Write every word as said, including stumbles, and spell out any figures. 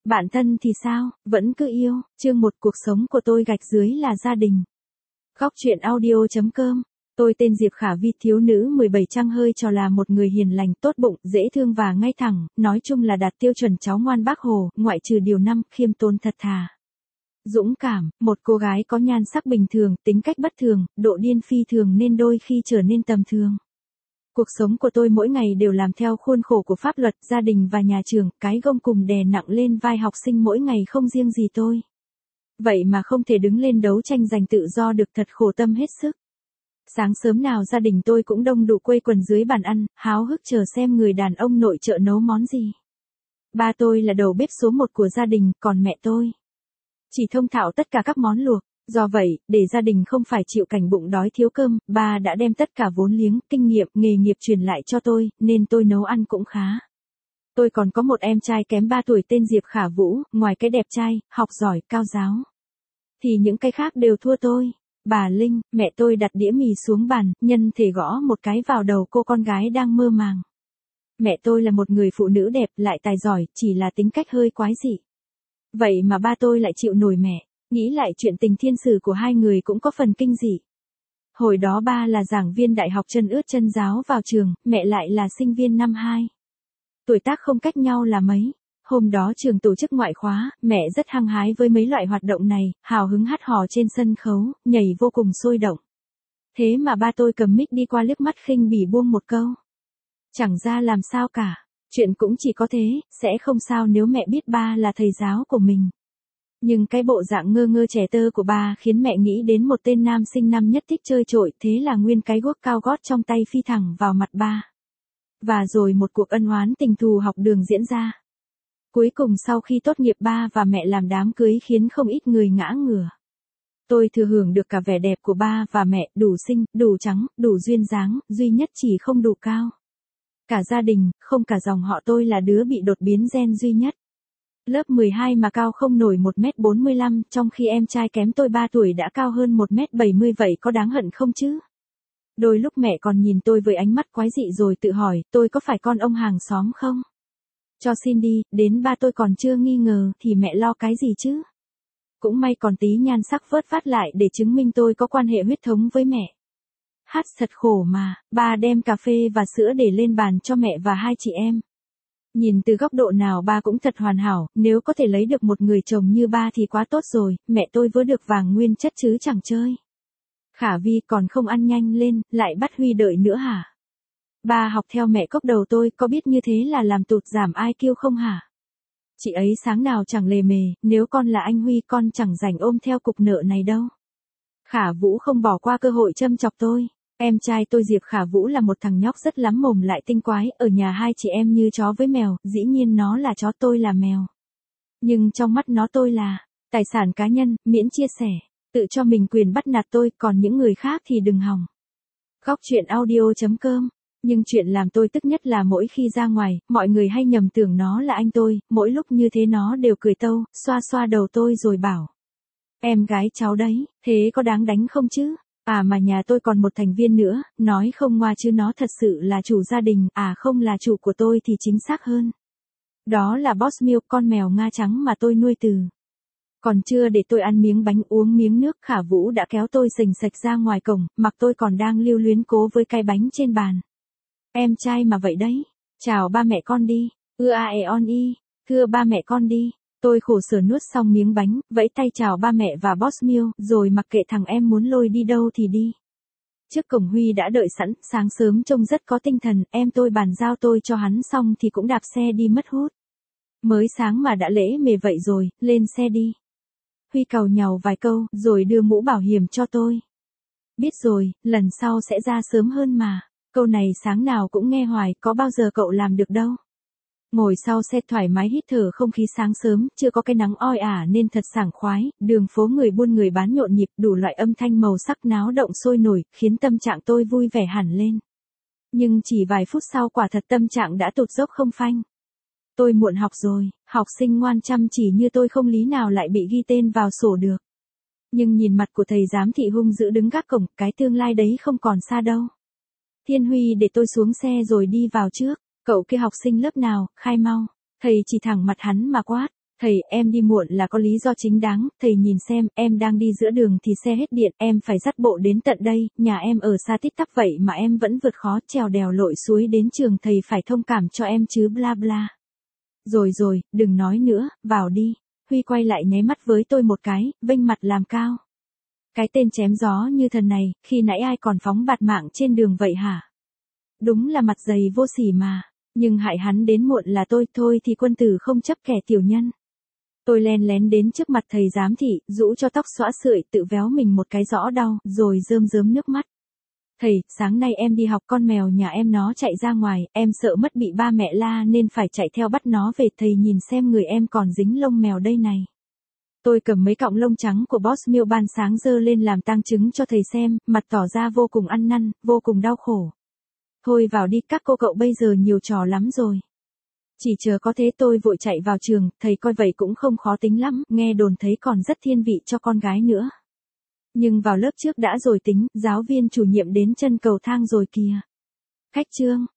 Bạn thân thì sao, vẫn cứ yêu, chương một cuộc sống của tôi gạch dưới là gia đình. Góc truyện audio chấm com. Tôi tên Diệp Khả Vi, thiếu nữ mười bảy trăng hơi trò là một người hiền lành, tốt bụng, dễ thương và ngay thẳng, nói chung là đạt tiêu chuẩn cháu ngoan Bác Hồ, ngoại trừ điều năm, khiêm tốn thật thà. Dũng cảm, một cô gái có nhan sắc bình thường, tính cách bất thường, độ điên phi thường nên đôi khi trở nên tầm thường. Cuộc sống của tôi mỗi ngày đều làm theo khuôn khổ của pháp luật, gia đình và nhà trường, cái gông cùm đè nặng lên vai học sinh mỗi ngày không riêng gì tôi. Vậy mà không thể đứng lên đấu tranh giành tự do được, thật khổ tâm hết sức. Sáng sớm nào gia đình tôi cũng đông đủ quây quần dưới bàn ăn, háo hức chờ xem người đàn ông nội trợ nấu món gì. Ba tôi là đầu bếp số một của gia đình, còn mẹ tôi chỉ thông thạo tất cả các món luộc. Do vậy, để gia đình không phải chịu cảnh bụng đói thiếu cơm, ba đã đem tất cả vốn liếng, kinh nghiệm, nghề nghiệp truyền lại cho tôi, nên tôi nấu ăn cũng khá. Tôi còn có một em trai kém ba tuổi tên Diệp Khả Vũ, ngoài cái đẹp trai, học giỏi, cao giáo, thì những cái khác đều thua tôi. Bà Linh, mẹ tôi đặt đĩa mì xuống bàn, nhân thể gõ một cái vào đầu cô con gái đang mơ màng. Mẹ tôi là một người phụ nữ đẹp, lại tài giỏi, chỉ là tính cách hơi quái dị. Vậy mà ba tôi lại chịu nổi mẹ. Nghĩ lại chuyện tình thiên sử của hai người cũng có phần kinh dị. Hồi đó ba là giảng viên đại học chân ướt chân ráo vào trường, mẹ lại là sinh viên năm hai. Tuổi tác không cách nhau là mấy. Hôm đó trường tổ chức ngoại khóa, mẹ rất hăng hái với mấy loại hoạt động này, hào hứng hát hò trên sân khấu, nhảy vô cùng sôi động. Thế mà ba tôi cầm mic đi qua liếc mắt khinh bỉ buông một câu. Chẳng ra làm sao cả, chuyện cũng chỉ có thế, sẽ không sao nếu mẹ biết ba là thầy giáo của mình. Nhưng cái bộ dạng ngơ ngơ trẻ tơ của ba khiến mẹ nghĩ đến một tên nam sinh năm nhất thích chơi trội, thế là nguyên cái guốc cao gót trong tay phi thẳng vào mặt ba. Và rồi một cuộc ân oán tình thù học đường diễn ra. Cuối cùng sau khi tốt nghiệp ba và mẹ làm đám cưới khiến không ít người ngã ngửa. Tôi thừa hưởng được cả vẻ đẹp của ba và mẹ, đủ xinh, đủ trắng, đủ duyên dáng, duy nhất chỉ không đủ cao. Cả gia đình, không cả dòng họ tôi là đứa bị đột biến gen duy nhất. Lớp mười hai mà cao không nổi một mét bốn mươi lăm, trong khi em trai kém tôi ba tuổi đã cao hơn một mét bảy mươi, vậy có đáng hận không chứ? Đôi lúc mẹ còn nhìn tôi với ánh mắt quái dị rồi tự hỏi, tôi có phải con ông hàng xóm không? Cho xin đi, đến ba tôi còn chưa nghi ngờ thì mẹ lo cái gì chứ? Cũng may còn tí nhan sắc vớt vát lại để chứng minh tôi có quan hệ huyết thống với mẹ. Hát thật khổ mà, ba đem cà phê và sữa để lên bàn cho mẹ và hai chị em. Nhìn từ góc độ nào ba cũng thật hoàn hảo, nếu có thể lấy được một người chồng như ba thì quá tốt rồi, mẹ tôi vớ được vàng nguyên chất chứ chẳng chơi. Khả Vi còn không ăn nhanh lên, lại bắt Huy đợi nữa hả? Ba học theo mẹ cốc đầu tôi, có biết như thế là làm tụt giảm i kiu không hả? Chị ấy sáng nào chẳng lề mề, nếu con là anh Huy con chẳng rảnh ôm theo cục nợ này đâu. Khả Vũ không bỏ qua cơ hội châm chọc tôi. Em trai tôi Diệp Khả Vũ là một thằng nhóc rất lắm mồm lại tinh quái, ở nhà hai chị em như chó với mèo, dĩ nhiên nó là chó tôi là mèo. Nhưng trong mắt nó tôi là tài sản cá nhân, miễn chia sẻ, tự cho mình quyền bắt nạt tôi, còn những người khác thì đừng hòng. Góc truyện audio chấm com. Nhưng chuyện làm tôi tức nhất là mỗi khi ra ngoài, mọi người hay nhầm tưởng nó là anh tôi, mỗi lúc như thế nó đều cười tâu, xoa xoa đầu tôi rồi bảo. Em gái cháu đấy, thế có đáng đánh không chứ? À mà nhà tôi còn một thành viên nữa, nói không ngoa chứ nó thật sự là chủ gia đình, à không là chủ của tôi thì chính xác hơn. Đó là Boss Milk, con mèo Nga trắng mà tôi nuôi từ. Còn chưa để tôi ăn miếng bánh uống miếng nước, Khả Vũ đã kéo tôi rình sạch ra ngoài cổng, mặc tôi còn đang lưu luyến cố với cái bánh trên bàn. Em trai mà vậy đấy, chào ba mẹ con đi, ưa a e on y, thưa ba mẹ con đi. Tôi khổ sở nuốt xong miếng bánh, vẫy tay chào ba mẹ và Boss Milk, rồi mặc kệ thằng em muốn lôi đi đâu thì đi. Trước cổng Huy đã đợi sẵn, sáng sớm trông rất có tinh thần, em tôi bàn giao tôi cho hắn xong thì cũng đạp xe đi mất hút. Mới sáng mà đã lễ mề vậy rồi, lên xe đi. Huy càu nhàu vài câu, rồi đưa mũ bảo hiểm cho tôi. Biết rồi, lần sau sẽ ra sớm hơn mà. Câu này sáng nào cũng nghe hoài, có bao giờ cậu làm được đâu. Ngồi sau xe thoải mái hít thở không khí sáng sớm, chưa có cái nắng oi ả nên thật sảng khoái, đường phố người buôn người bán nhộn nhịp, đủ loại âm thanh màu sắc náo động sôi nổi, khiến tâm trạng tôi vui vẻ hẳn lên. Nhưng chỉ vài phút sau quả thật tâm trạng đã tụt dốc không phanh. Tôi muộn học rồi, học sinh ngoan chăm chỉ như tôi không lý nào lại bị ghi tên vào sổ được. Nhưng nhìn mặt của thầy giám thị hung dữ đứng gác cổng, cái tương lai đấy không còn xa đâu. Thiên Huy để tôi xuống xe rồi đi vào trước. Cậu kia học sinh lớp nào, khai mau. Thầy chỉ thẳng mặt hắn mà quát. Thầy, em đi muộn là có lý do chính đáng, thầy nhìn xem, em đang đi giữa đường thì xe hết điện, em phải dắt bộ đến tận đây, nhà em ở xa tít tắp vậy mà em vẫn vượt khó trèo đèo lội suối đến trường, thầy phải thông cảm cho em chứ bla bla. Rồi rồi, đừng nói nữa, vào đi. Huy quay lại nháy mắt với tôi một cái, vênh mặt làm cao. Cái tên chém gió như thần này, khi nãy ai còn phóng bạt mạng trên đường vậy hả? Đúng là mặt dày vô sỉ mà, nhưng hại hắn đến muộn là tôi, thôi thì quân tử không chấp kẻ tiểu nhân. Tôi len lén đến trước mặt thầy giám thị, rũ cho tóc xõa sượi, tự véo mình một cái rõ đau, rồi rơm rớm nước mắt. Thầy, sáng nay em đi học, con mèo nhà em nó chạy ra ngoài, em sợ mất bị ba mẹ la nên phải chạy theo bắt nó về, thầy nhìn xem người em còn dính lông mèo đây này. Tôi cầm mấy cọng lông trắng của Boss Meal ban sáng dơ lên làm tang chứng cho thầy xem, mặt tỏ ra vô cùng ăn năn, vô cùng đau khổ. Thôi vào đi, các cô cậu bây giờ nhiều trò lắm rồi. Chỉ chờ có thế tôi vội chạy vào trường, thầy coi vậy cũng không khó tính lắm, nghe đồn thấy còn rất thiên vị cho con gái nữa. Nhưng vào lớp trước đã rồi tính, giáo viên chủ nhiệm đến chân cầu thang rồi kìa. Khách trương,